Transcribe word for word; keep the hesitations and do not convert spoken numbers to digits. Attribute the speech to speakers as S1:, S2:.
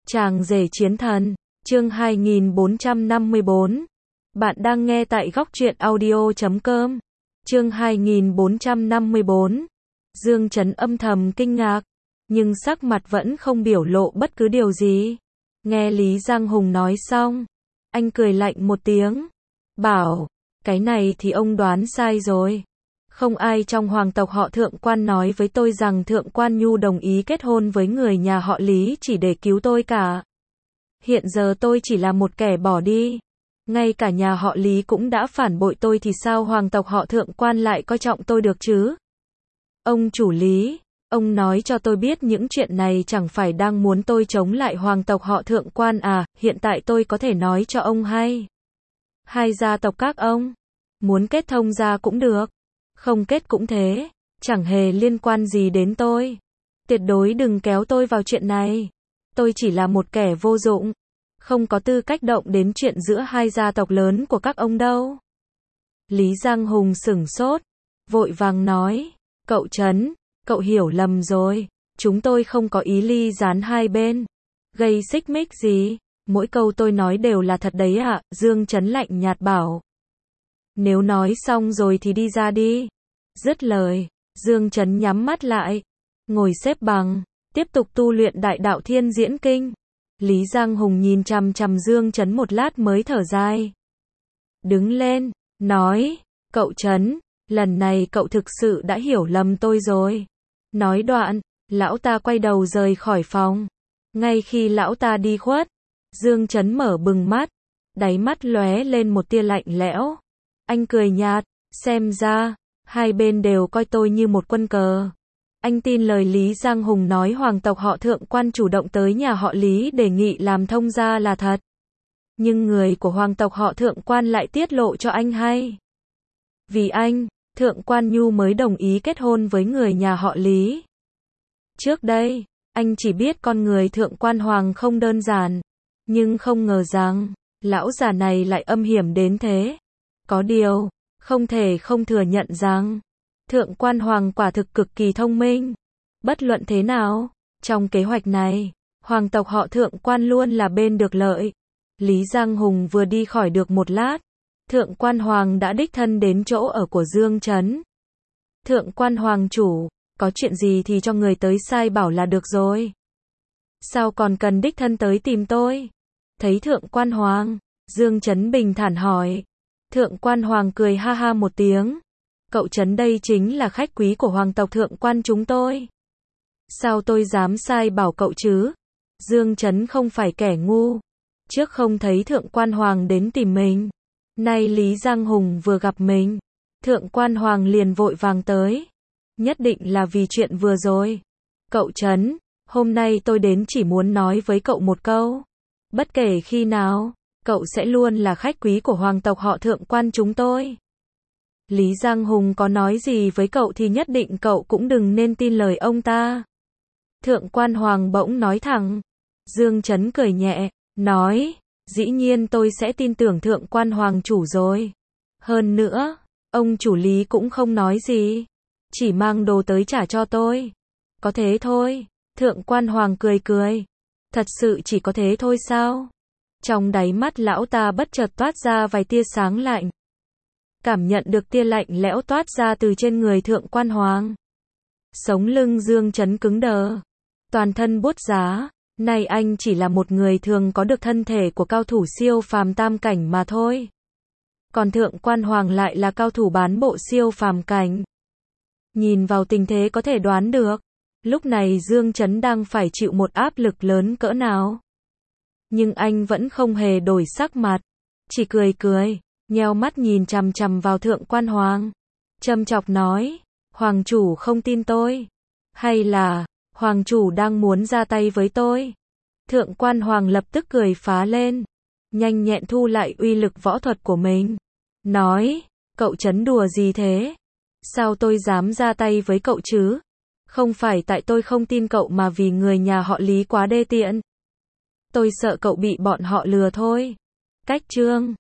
S1: Chàng rể chiến thần, chương hai nghìn bốn trăm năm mươi bốn. Bạn đang nghe tại góc truyện audio chấm com. Chương hai nghìn bốn trăm năm mươi bốn. Dương Chấn âm thầm kinh ngạc, nhưng sắc mặt vẫn không biểu lộ bất cứ điều gì. Nghe Lý Giang Hùng nói xong, anh cười lạnh một tiếng, bảo, cái này thì ông đoán sai rồi. Không ai trong hoàng tộc họ Thượng Quan nói với tôi rằng Thượng Quan Nhu đồng ý kết hôn với người nhà họ Lý chỉ để cứu tôi cả. Hiện giờ tôi chỉ là một kẻ bỏ đi. Ngay cả nhà họ Lý cũng đã phản bội tôi thì sao hoàng tộc họ Thượng Quan lại coi trọng tôi được chứ? Ông chủ Lý, ông nói cho tôi biết những chuyện này chẳng phải đang muốn tôi chống lại hoàng tộc họ Thượng Quan à? Hiện tại tôi có thể nói cho ông hay. Hai gia tộc các ông muốn kết thông ra cũng được, không kết cũng thế, chẳng hề liên quan gì đến tôi. Tuyệt đối đừng kéo tôi vào chuyện này. Tôi chỉ là một kẻ vô dụng, không có tư cách động đến chuyện giữa hai gia tộc lớn của các ông đâu. Lý Giang Hùng sửng sốt, vội vàng nói, cậu Trấn, cậu hiểu lầm rồi, chúng tôi không có ý ly gián hai bên, gây xích mích gì, mỗi câu tôi nói đều là thật đấy ạ. Dương Chấn lạnh nhạt bảo. Nếu nói xong rồi thì đi ra đi. Dứt lời, Dương Chấn nhắm mắt lại, ngồi xếp bằng, tiếp tục tu luyện đại đạo thiên diễn kinh. Lý Giang Hùng nhìn chằm chằm Dương Chấn một lát mới thở dài. Đứng lên, nói, cậu Trấn, lần này cậu thực sự đã hiểu lầm tôi rồi. Nói đoạn, lão ta quay đầu rời khỏi phòng. Ngay khi lão ta đi khuất, Dương Chấn mở bừng mắt, đáy mắt lóe lên một tia lạnh lẽo. Anh cười nhạt, xem ra, hai bên đều coi tôi như một quân cờ. Anh tin lời Lý Giang Hùng nói hoàng tộc họ Thượng Quan chủ động tới nhà họ Lý đề nghị làm thông gia là thật. Nhưng người của hoàng tộc họ Thượng Quan lại tiết lộ cho anh hay. Vì anh, Thượng Quan Nhu mới đồng ý kết hôn với người nhà họ Lý. Trước đây, anh chỉ biết con người Thượng Quan Hoàng không đơn giản, nhưng không ngờ rằng, lão già này lại âm hiểm đến thế. Có điều, không thể không thừa nhận rằng, Thượng Quan Hoàng quả thực cực kỳ thông minh. Bất luận thế nào, trong kế hoạch này, hoàng tộc họ Thượng Quan luôn là bên được lợi. Lý Giang Hùng vừa đi khỏi được một lát, Thượng Quan Hoàng đã đích thân đến chỗ ở của Dương Chấn. Thượng Quan Hoàng chủ, có chuyện gì thì cho người tới sai bảo là được rồi. Sao còn cần đích thân tới tìm tôi? Thấy Thượng Quan Hoàng, Dương Chấn bình thản hỏi. Thượng Quan Hoàng cười ha ha một tiếng. Cậu Trấn đây chính là khách quý của hoàng tộc Thượng Quan chúng tôi. Sao tôi dám sai bảo cậu chứ? Dương Chấn không phải kẻ ngu. Trước không thấy Thượng Quan Hoàng đến tìm mình. Nay Lý Giang Hùng vừa gặp mình. Thượng Quan Hoàng liền vội vàng tới. Nhất định là vì chuyện vừa rồi. Cậu Trấn, hôm nay tôi đến chỉ muốn nói với cậu một câu. Bất kể khi nào, cậu sẽ luôn là khách quý của hoàng tộc họ Thượng Quan chúng tôi. Lý Giang Hùng có nói gì với cậu thì nhất định cậu cũng đừng nên tin lời ông ta. Thượng Quan Hoàng bỗng nói thẳng. Dương Chấn cười nhẹ, nói, dĩ nhiên tôi sẽ tin tưởng Thượng Quan Hoàng chủ rồi. Hơn nữa, ông chủ Lý cũng không nói gì, chỉ mang đồ tới trả cho tôi. Có thế thôi. Thượng Quan Hoàng cười cười. Thật sự chỉ có thế thôi sao? Trong đáy mắt lão ta bất chợt toát ra vài tia sáng lạnh. Cảm nhận được tia lạnh lẽo toát ra từ trên người Thượng Quan Hoàng. Sống lưng Dương Chấn cứng đờ, toàn thân buốt giá. Nay anh chỉ là một người thường có được thân thể của cao thủ siêu phàm tam cảnh mà thôi. Còn Thượng Quan Hoàng lại là cao thủ bán bộ siêu phàm cảnh. Nhìn vào tình thế có thể đoán được, lúc này Dương Chấn đang phải chịu một áp lực lớn cỡ nào. Nhưng anh vẫn không hề đổi sắc mặt, chỉ cười cười, nheo mắt nhìn chằm chằm vào Thượng Quan Hoàng, châm chọc nói, Hoàng chủ không tin tôi, hay là, Hoàng chủ đang muốn ra tay với tôi? Thượng Quan Hoàng lập tức cười phá lên, nhanh nhẹn thu lại uy lực võ thuật của mình, nói, cậu Trấn đùa gì thế? Sao tôi dám ra tay với cậu chứ? Không phải tại tôi không tin cậu mà vì người nhà họ Lý quá đê tiện. Tôi sợ cậu bị bọn họ lừa thôi. Cách chương